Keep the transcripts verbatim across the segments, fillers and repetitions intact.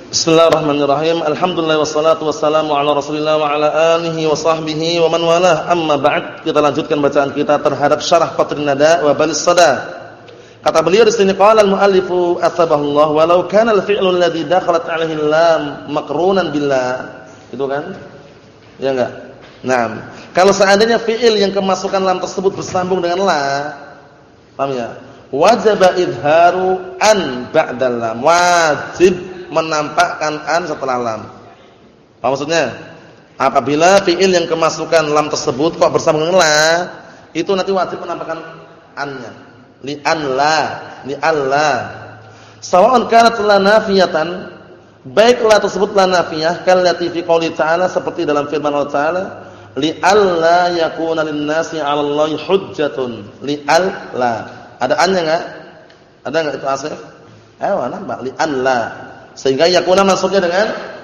Bismillahirrahmanirrahim. Alhamdulillah wassalatu wassalamu ala Rasulillah wa ala alihi wa sahbihi wa man walah. Amma ba'd, kita lanjutkan bacaan kita terhadap syarah Qatrun Nada wa Balis Sada. Kata beliau di sini, qala al-muallifu athabahullah walau kana al-fi'lu alladhi dakhalat 'alaihi lam maqrunan billah. Itu kan? Ya enggak? Naam. Kalau seandainya fi'il yang kemasukan lam tersebut bersambung dengan la, paham ya? Wajaba idharu an ba'dal lam. Wajib menampakkan an setelah lam. Apa maksudnya? Apabila fi'il yang kemasukan lam tersebut kok bersambung dengan la, itu nanti wajib menampakkan an-nya. Li an la, li alla. Sawa'un kanat la nafiyatan, baik la tersebut la nafiyah, kallati fi qouli ta'ala, seperti dalam firman Allah Ta'ala, li alla yakuna lin-nasi 'ala Allahi hujjatun. Li alla. Ada an-nya enggak? Ada enggak itu asif? Ayo nampak li alla. Sehingga yakuna maksudnya dengan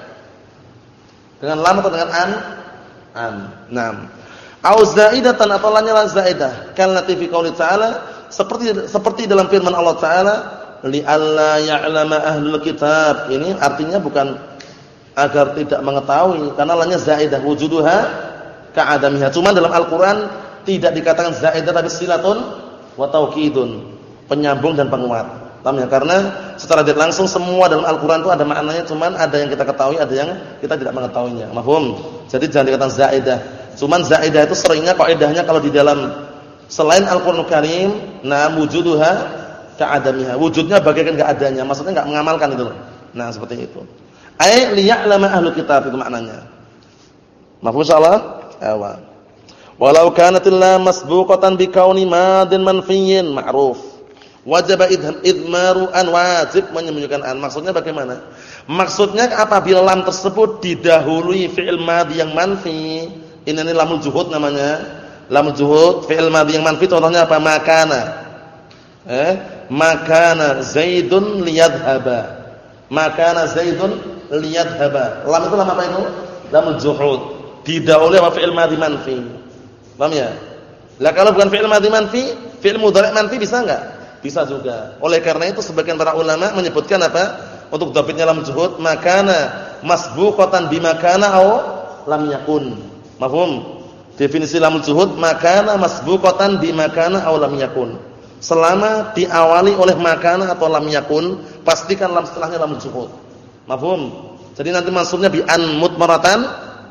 dengan lam atau dengan an? An. Naam. Au zaidatan atau lannya la zaidah. Kallati fi qouli ta'ala, seperti seperti dalam firman Allah Ta'ala, li alla ya'lama ahlul kitab. Ini artinya bukan agar tidak mengetahui, karena lannya zaidah wujuduha ka'adamiha. Cuma dalam Al-Qur'an tidak dikatakan zaidah tapi silatun wa taukidun, penyambung dan penguat. Paham ya? Karena secara tidak langsung semua dalam Al-Qur'an itu ada maknanya, cuman ada yang kita ketahui, ada yang kita tidak mengetahuinya. Mafhum? Jadi jangan dikatakan zaidah. Cuman zaidah itu seringnya kaidahnya kalau di dalam selain Al-Qur'anul Karim, nah wujuduha ka'adamiha. Wujudnya bagaikan enggak adanya, maksudnya enggak mengamalkan itu loh. Nah, seperti itu. Ai liya'lama ahlul kitab, itu maknanya. Mafhum insyaallah? Awa. Walau kanatil lam masbuqatan bi kauni madin manfiyyin ma'ruf. Wajib idmaru an, wajib menyembunyikan an. Maksudnya bagaimana? Maksudnya apabila lam tersebut didahului fi'il madhi yang manfi. Ini ini lamul juhud namanya. Lamul juhud, fi'il madhi yang manfi, contohnya apa? Makana. Eh, makana Zaidun liyadhhaba. Makana Zaidun liyadhhaba. Lam itu lam apa itu? Lamul juhud. Didahului sama fi'il madhi manfi. Paham ya? Lah kalau bukan fi'il madhi manfi, fi'il mudhari' manfi bisa enggak? Bisa juga. Oleh karena itu sebagian para ulama menyebutkan apa? Untuk dhabitnya lam juhud, makana masbuqatan bimakana au lam yakun. Mafhum? Definisi lam juhud, makana masbuqatan bimakana au lam yakun. Selama diawali oleh makana atau lam yakun, pastikan lam setelahnya lam juhud. Mafhum? Jadi nanti maksudnya bi an mutmaratan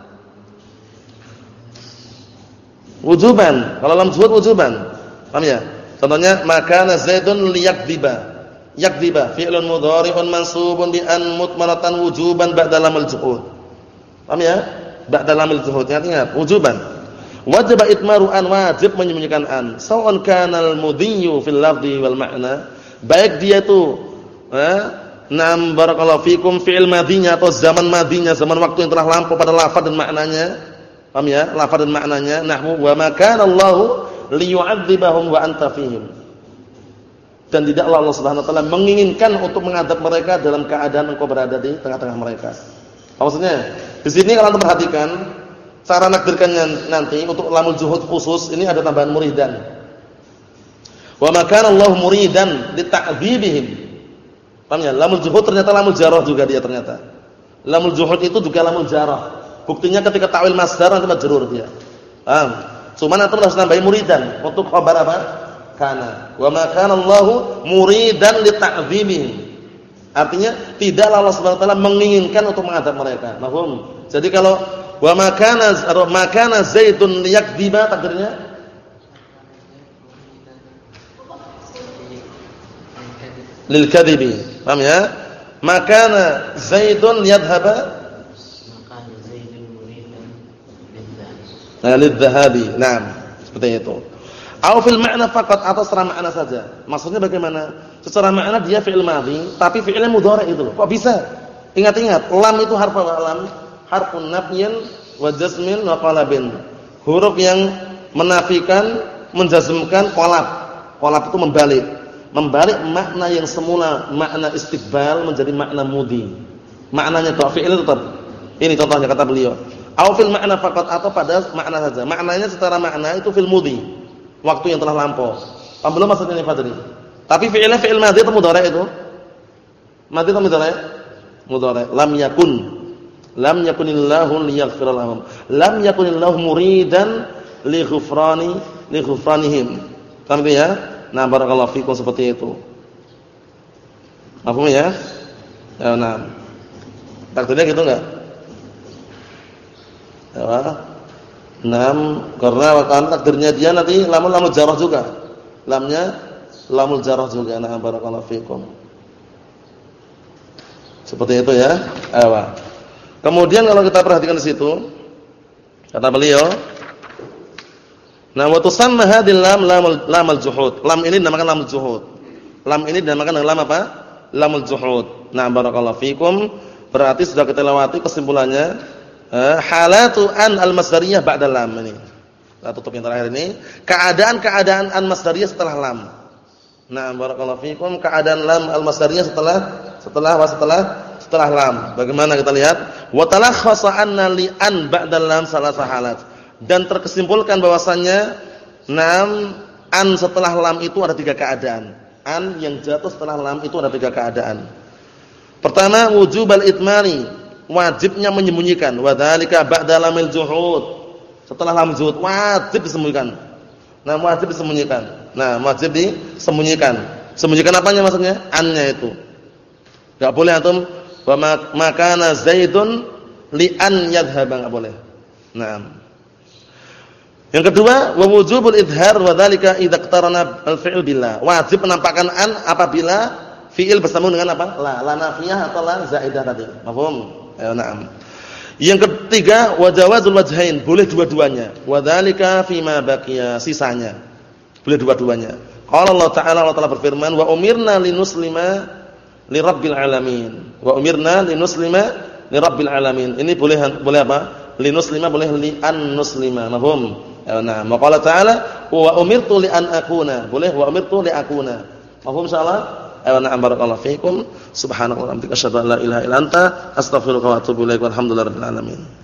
wujuban. Kalau lam juhud wujuban. Paham ya? Contohnya makana Zaidun liyakdziba. Yakdziba fi'lun mudhari'un mansubun bi an mutmaratan wujuban ba'da lamil juhud. Paham ya? Ba'da lamil juhud, ingat-ingat, wujuban. Wajib itmaru an, wajib menyembunyikan an. Sawa'un kana al-mudhiyyu fil lafzi wal ma'na, baik dia itu eh nam barakallahu fikum fi'il madhinya atau zaman madhinya, zaman waktu yang telah lampau pada lafaz dan maknanya. Paham ya? Lafaz dan maknanya. Nahwu wa ma kana Allahu liyu'adzibahum wa anta fihim. Dan tidaklah Allah Subhanahu wa taala menginginkan untuk mengadab mereka dalam keadaan engkau berada di tengah-tengah mereka. Apa maksudnya? Di sini kalau Anda perhatikan cara nakdirkannya nanti untuk lamul juhud khusus ini ada tambahan muridan. Wa ma kana Allah muridan lita'dzibihim. Paham ya? Lamul juhud ternyata lamul jarah juga dia ternyata. Lamul juhud itu juga lamul jarah. Buktinya ketika ta'wil masdar nanti majrur dia. Paham? Cuma antum harus nambahin muridan untuk khabar apa? Kana. Wa ma kana Allahu muridan lita'dzibihim. Artinya tidaklah Allah Subhanahu wa taala menginginkan untuk mengadab mereka. Mafhum? Jadi kalau wa ma kana ma kana Zaidun liyakdziba takdirnya lil kadzibi. Paham ya? Ma kana Zaidun liyadhhaba Nah, lidzahabi. Naam, seperti itu. Au fil ma'na faqat, atau secara makna saja. Maksudnya bagaimana? Secara makna dia fi'il madhi, tapi fi'ilnya mudhari' itu loh. Kok bisa? Ingat-ingat, lam itu harf apa? Lam harfun nafyin wa jazmin wa qalabin. Huruf yang menafikan, menjazmkan, qalab. Qalab itu membalik. Membalik makna yang semula makna istiqbal menjadi makna mudhi. Maknanya itu fi'il tetap. Ini contohnya kata beliau. Au fil ma'na faqat, atau pada makna saja. Maknanya secara makna itu fil mudhi, waktu yang telah lampau. Paham belum maksudnya ini Fadli? Tapi fi'ilnya fi'il madhi atau mudhari' itu? Madhi atau mudhari'? mudhari'. Lam yakun. Lam yakunillahu liyaghfira lahum. Lam yakunillahu muridan li ghufrani li ghufranihim. Paham ya? Nah, barakallahu fikum seperti itu. Paham ya? Ya, nah. Takdirnya gitu enggak? Ya. Enam, karena waktu takdirnya dia nanti lamul lamul jarah juga. Lamnya lamul jarah juga. Nah, barakallahu fikum. Seperti itu ya. Ayo. Kemudian kalau kita perhatikan di situ, kata beliau, nah wa tusamma hadhil lam lamul juhud. Lam ini dinamakan lamul juhud. Lam ini dinamakan lam apa? Lamul juhud. Nah, barakallahu fikum. Berarti sudah kita lewati kesimpulannya, eh, halatu an al-masdariyah ba'da lam ini. Kita tutup yang terakhir ini, keadaan-keadaan an-masdariyah setelah lam. Nah, barakallahu fikum, keadaan lam al-masdariyah setelah setelah apa setelah setelah lam. Bagaimana kita lihat? Wa talakhasa anna li an ba'da lam salasah halat. Dan terkesimpulkan bahwasannya nam an setelah lam itu ada tiga keadaan. An yang jatuh setelah lam itu ada tiga keadaan. Pertama, wujubal itmani, wajibnya menyembunyikan. Wa dzalika ba'da lamil juhud. Setelah lam juhud wajib disembunyikan. Nah, wajib disembunyikan. Nah, wajib disembunyikan. Sembunyikan apanya maksudnya? An-nya itu. Enggak boleh antum wa makana Zaidun li an yadhhaba, enggak boleh. Nah. Yang kedua, wa wujubul idhar wa dzalika idza iqtarana al-fi'l billah. Wajib menampakkan an apabila fi'il bersambung dengan apa? La, la nafiyah atau la zaidah tadi. Paham? Ayo na'am. Yang ketiga, wa jawazul wajhain, boleh dua-duanya. Wa dzalika fima baqiya, sisanya. Boleh dua-duanya. Qala Allah Ta'ala, Allah Ta'ala berfirman, wa umirna linuslima lirabbil alamin. Wa umirna linuslima lirabbil alamin. Ini boleh boleh apa? Linuslima boleh li an nuslima. Paham? Ayo na'am. Wa qala Ta'ala, wa umirtu li an akuna. Boleh wa umirtu li akuna. Paham insyaallah? Ayo na'am, barakallahu fikum. Subhanallah wa bihamdika asyhadu an la ilaha illa anta astaghfiruka wa atubu ilaik. Walhamdulillahirabbil alamin.